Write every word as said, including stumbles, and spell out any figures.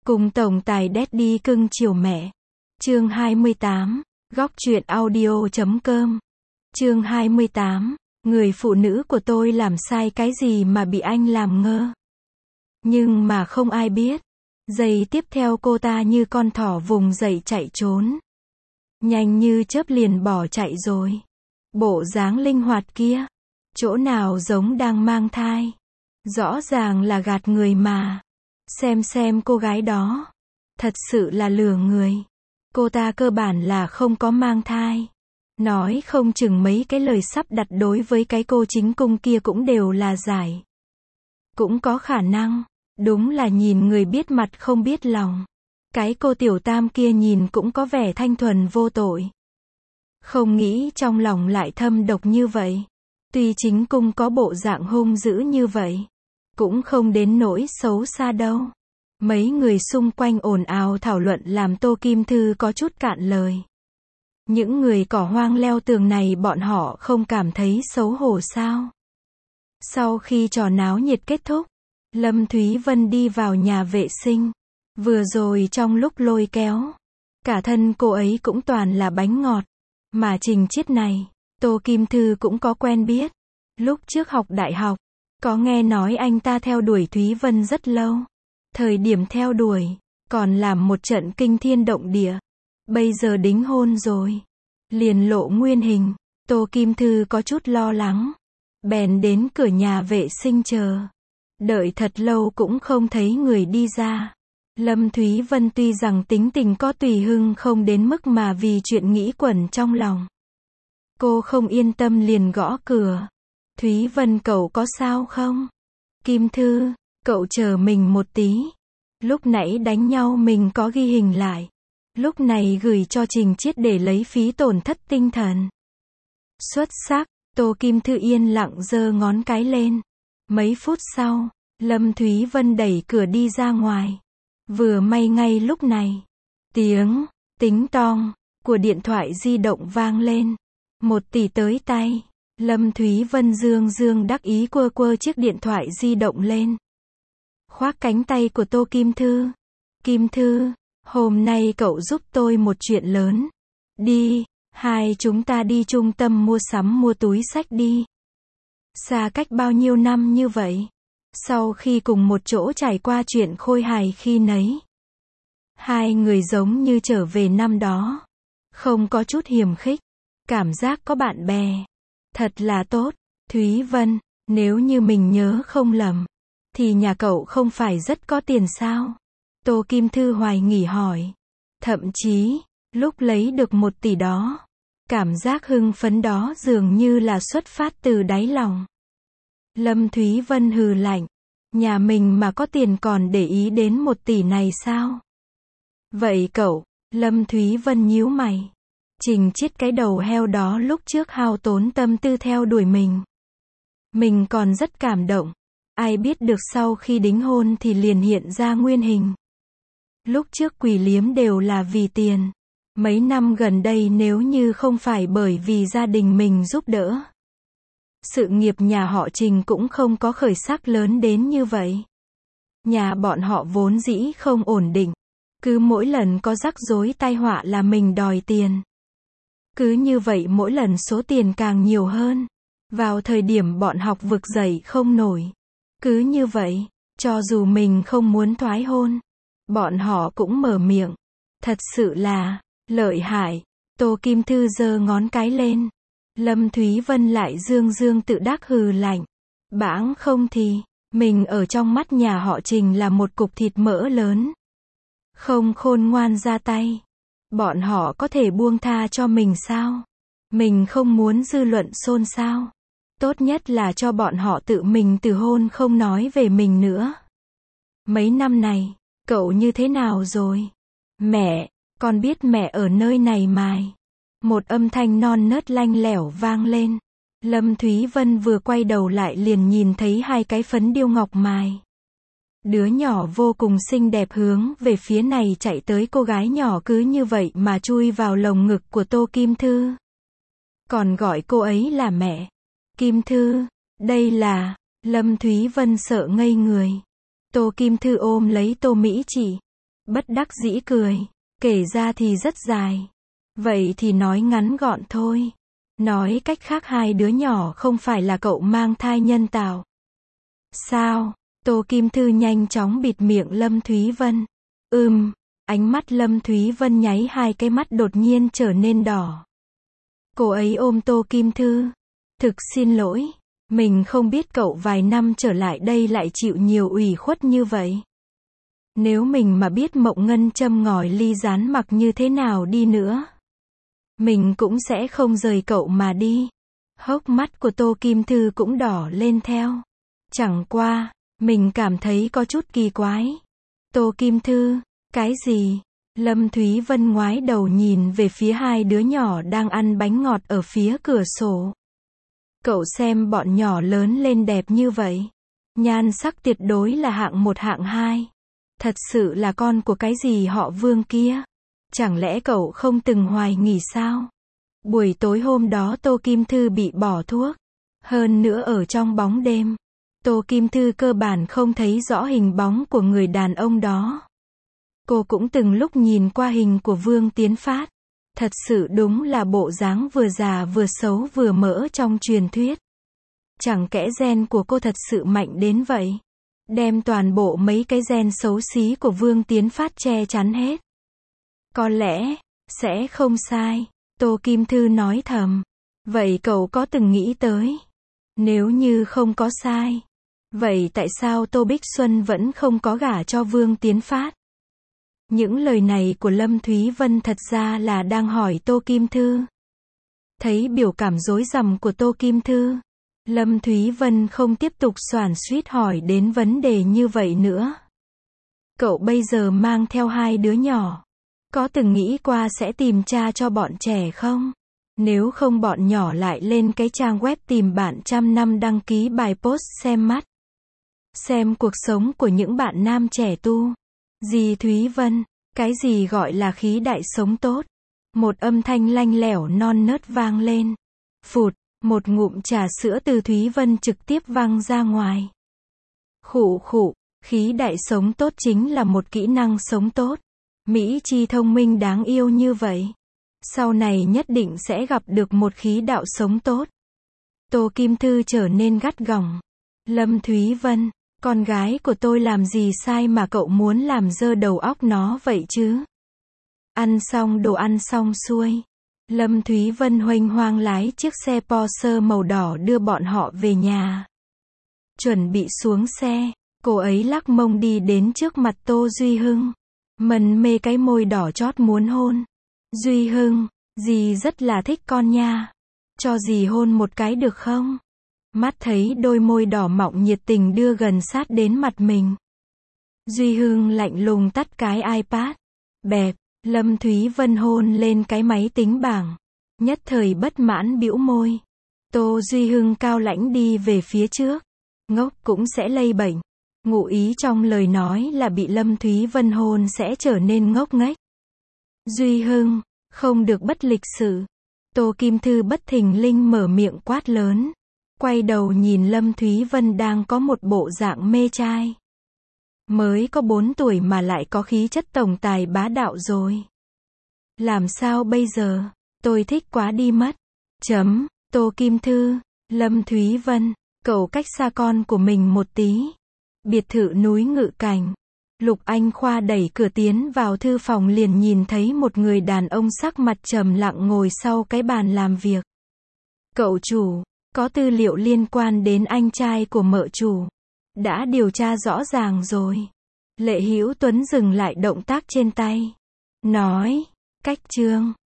Cùng tổng tài Daddy cưng chiều mẹ. Chương hai mươi tám. Góc truyện audio chấm com. Chương hai mươi tám. Người phụ nữ của tôi làm sai cái gì mà bị anh làm ngơ. Nhưng mà không ai biết. Giây tiếp theo cô ta như con thỏ vùng dậy chạy trốn. Nhanh như chớp liền bỏ chạy rồi. Bộ dáng linh hoạt kia. Chỗ nào giống đang mang thai. Rõ ràng là gạt người mà. Xem xem cô gái đó. Thật sự là lừa người. Cô ta cơ bản là không có mang thai. Nói không chừng mấy cái lời sắp đặt đối với cái cô chính cung kia cũng đều là giải. Cũng có khả năng. Đúng là nhìn người biết mặt không biết lòng. Cái cô tiểu tam kia nhìn cũng có vẻ thanh thuần vô tội. Không nghĩ trong lòng lại thâm độc như vậy. Tuy chính cung có bộ dạng hung dữ như vậy. Cũng không đến nỗi xấu xa đâu. Mấy người xung quanh ồn ào thảo luận làm Tô Kim Thư có chút cạn lời. Những người cỏ hoang leo tường này bọn họ không cảm thấy xấu hổ sao? Sau khi trò náo nhiệt kết thúc, Lâm Thúy Vân đi vào nhà vệ sinh. Vừa rồi trong lúc lôi kéo, cả thân cô ấy cũng toàn là bánh ngọt. Mà Trình Chiết này, Tô Kim Thư cũng có quen biết. Lúc trước học đại học, có nghe nói anh ta theo đuổi Thúy Vân rất lâu. Thời điểm theo đuổi, còn làm một trận kinh thiên động địa. Bây giờ đính hôn rồi. Liền lộ nguyên hình. Tô Kim Thư có chút lo lắng. Bèn đến cửa nhà vệ sinh chờ. Đợi thật lâu cũng không thấy người đi ra. Lâm Thúy Vân tuy rằng tính tình có tùy hưng không đến mức mà vì chuyện nghĩ quẩn trong lòng. Cô không yên tâm liền gõ cửa. Thúy Vân cậu có sao không? Kim Thư, cậu chờ mình một tí. Lúc nãy đánh nhau mình có ghi hình lại. Lúc này gửi cho Trình Chiết để lấy phí tổn thất tinh thần. Xuất sắc, Tô Kim Thư yên lặng giơ ngón cái lên. Mấy phút sau, Lâm Thúy Vân đẩy cửa đi ra ngoài. Vừa may ngay lúc này, tiếng tính tong của điện thoại di động vang lên. Một tỷ tới tay. Lâm Thúy Vân dương dương đắc ý quơ quơ chiếc điện thoại di động lên. Khoác cánh tay của Tô Kim Thư. Kim Thư, hôm nay cậu giúp tôi một chuyện lớn. Đi, hai chúng ta đi trung tâm mua sắm mua túi xách đi. Xa cách bao nhiêu năm như vậy. Sau khi cùng một chỗ trải qua chuyện khôi hài khi nấy. Hai người giống như trở về năm đó. Không có chút hiềm khích. Cảm giác có bạn bè. Thật là tốt. Thúy Vân, nếu như mình nhớ không lầm. Thì nhà cậu không phải rất có tiền sao? Tô Kim Thư hoài nghi hỏi. Thậm chí, lúc lấy được một tỷ đó. Cảm giác hưng phấn đó dường như là xuất phát từ đáy lòng. Lâm Thúy Vân hừ lạnh. Nhà mình mà có tiền còn để ý đến một tỷ này sao? Vậy cậu, Lâm Thúy Vân nhíu mày. Trình Chiết cái đầu heo đó lúc trước hao tốn tâm tư theo đuổi mình. Mình còn rất cảm động. Ai biết được sau khi đính hôn thì liền hiện ra nguyên hình. Lúc trước quỷ liếm đều là vì tiền. Mấy năm gần đây nếu như không phải bởi vì gia đình mình giúp đỡ. Sự nghiệp nhà họ Trình cũng không có khởi sắc lớn đến như vậy. Nhà bọn họ vốn dĩ không ổn định. Cứ mỗi lần có rắc rối tai họa là mình đòi tiền. Cứ như vậy mỗi lần số tiền càng nhiều hơn. Vào thời điểm bọn học vực dậy không nổi. Cứ như vậy, cho dù mình không muốn thoái hôn. Bọn họ cũng mở miệng. Thật sự là, lợi hại. Tô Kim Thư giơ ngón cái lên. Lâm Thúy Vân lại dương dương tự đắc hừ lạnh. Bãng không thì, mình ở trong mắt nhà họ Trình là một cục thịt mỡ lớn. Không khôn ngoan ra tay. Bọn họ có thể buông tha cho mình sao? Mình không muốn dư luận xôn xao. Tốt nhất là cho bọn họ tự mình từ hôn không nói về mình nữa. Mấy năm này, cậu như thế nào rồi? Mẹ, con biết mẹ ở nơi này mài. Một âm thanh non nớt lanh lẻo vang lên. Lâm Thúy Vân vừa quay đầu lại liền nhìn thấy hai cái phấn điêu ngọc mài. Đứa nhỏ vô cùng xinh đẹp hướng về phía này chạy tới, cô gái nhỏ cứ như vậy mà chui vào lồng ngực của Tô Kim Thư. Còn gọi cô ấy là mẹ. Kim Thư, đây là, Lâm Thúy Vân sợ ngây người. Tô Kim Thư ôm lấy Tô Mỹ Chỉ. Bất đắc dĩ cười. Kể ra thì rất dài. Vậy thì nói ngắn gọn thôi. Nói cách khác hai đứa nhỏ không phải là cậu mang thai nhân tạo. Sao? Tô Kim Thư nhanh chóng bịt miệng Lâm Thúy Vân. Ừm, ánh mắt Lâm Thúy Vân nháy hai cái mắt đột nhiên trở nên đỏ. Cô ấy ôm Tô Kim Thư. Thực xin lỗi, mình không biết cậu vài năm trở lại đây lại chịu nhiều ủy khuất như vậy. Nếu mình mà biết Mộng Ngân châm ngòi ly gián mặc như thế nào đi nữa, mình cũng sẽ không rời cậu mà đi. Hốc mắt của Tô Kim Thư cũng đỏ lên theo. Chẳng qua, mình cảm thấy có chút kỳ quái. Tô Kim Thư, cái gì? Lâm Thúy Vân ngoái đầu nhìn về phía hai đứa nhỏ đang ăn bánh ngọt ở phía cửa sổ. Cậu xem bọn nhỏ lớn lên đẹp như vậy. Nhan sắc tuyệt đối là hạng một hạng hai. Thật sự là con của cái gì họ Vương kia? Chẳng lẽ cậu không từng hoài nghi sao? Buổi tối hôm đó Tô Kim Thư bị bỏ thuốc. Hơn nữa ở trong bóng đêm. Tô Kim Thư cơ bản không thấy rõ hình bóng của người đàn ông đó. Cô cũng từng lúc nhìn qua hình của Vương Tiến Phát. Thật sự đúng là bộ dáng vừa già vừa xấu vừa mỡ trong truyền thuyết. Chẳng kẽ gen của cô thật sự mạnh đến vậy. Đem toàn bộ mấy cái gen xấu xí của Vương Tiến Phát che chắn hết. Có lẽ, sẽ không sai. Tô Kim Thư nói thầm. Vậy cậu có từng nghĩ tới? Nếu như không có sai. Vậy tại sao Tô Bích Xuân vẫn không có gả cho Vương Tiến Phát? Những lời này của Lâm Thúy Vân thật ra là đang hỏi Tô Kim Thư. Thấy biểu cảm rối rắm của Tô Kim Thư, Lâm Thúy Vân không tiếp tục xoàn xuýt hỏi đến vấn đề như vậy nữa. Cậu bây giờ mang theo hai đứa nhỏ. Có từng nghĩ qua sẽ tìm cha cho bọn trẻ không? Nếu không bọn nhỏ lại lên cái trang web tìm bạn trăm năm đăng ký bài post xem mắt. Xem cuộc sống của những bạn nam trẻ tu. Dì Thúy Vân, cái gì gọi là khí đại sống tốt? Một âm thanh lanh lẻo non nớt vang lên. Phụt, một ngụm trà sữa từ Thúy Vân trực tiếp văng ra ngoài. Khụ khụ, khí đại sống tốt chính là một kỹ năng sống tốt. Mỹ Chi thông minh đáng yêu như vậy. Sau này nhất định sẽ gặp được một khí đạo sống tốt. Tô Kim Thư trở nên gắt gỏng. Lâm Thúy Vân, con gái của tôi làm gì sai mà cậu muốn làm dơ đầu óc nó vậy chứ? Ăn xong đồ ăn xong xuôi. Lâm Thúy Vân huênh hoang lái chiếc xe Porsche màu đỏ đưa bọn họ về nhà. Chuẩn bị xuống xe, cô ấy lắc mông đi đến trước mặt Tô Duy Hưng. Mân mê cái môi đỏ chót muốn hôn. Duy Hưng, dì rất là thích con nha. Cho dì hôn một cái được không? Mắt thấy đôi môi đỏ mọng nhiệt tình đưa gần sát đến mặt mình. Duy Hưng lạnh lùng tắt cái iPad. Bẹp, Lâm Thúy Vân hôn lên cái máy tính bảng. Nhất thời bất mãn bĩu môi. Tô Duy Hưng cao lãnh đi về phía trước. Ngốc cũng sẽ lây bệnh. Ngụ ý trong lời nói là bị Lâm Thúy Vân hôn sẽ trở nên ngốc nghếch. Duy Hưng, không được bất lịch sự. Tô Kim Thư bất thình lình mở miệng quát lớn. Quay đầu nhìn Lâm Thúy Vân đang có một bộ dạng mê trai. Mới có bốn tuổi mà lại có khí chất tổng tài bá đạo rồi. Làm sao bây giờ? Tôi thích quá đi mất. Chấm, Tô Kim Thư, Lâm Thúy Vân, cậu cách xa con của mình một tí. Biệt thự núi Ngự Cảnh. Lục Anh Khoa đẩy cửa tiến vào thư phòng liền nhìn thấy một người đàn ông sắc mặt trầm lặng ngồi sau cái bàn làm việc. Cậu chủ, có tư liệu liên quan đến anh trai của mợ chủ. Đã điều tra rõ ràng rồi. Lệ Hữu Tuấn dừng lại động tác trên tay. Nói, cách chương.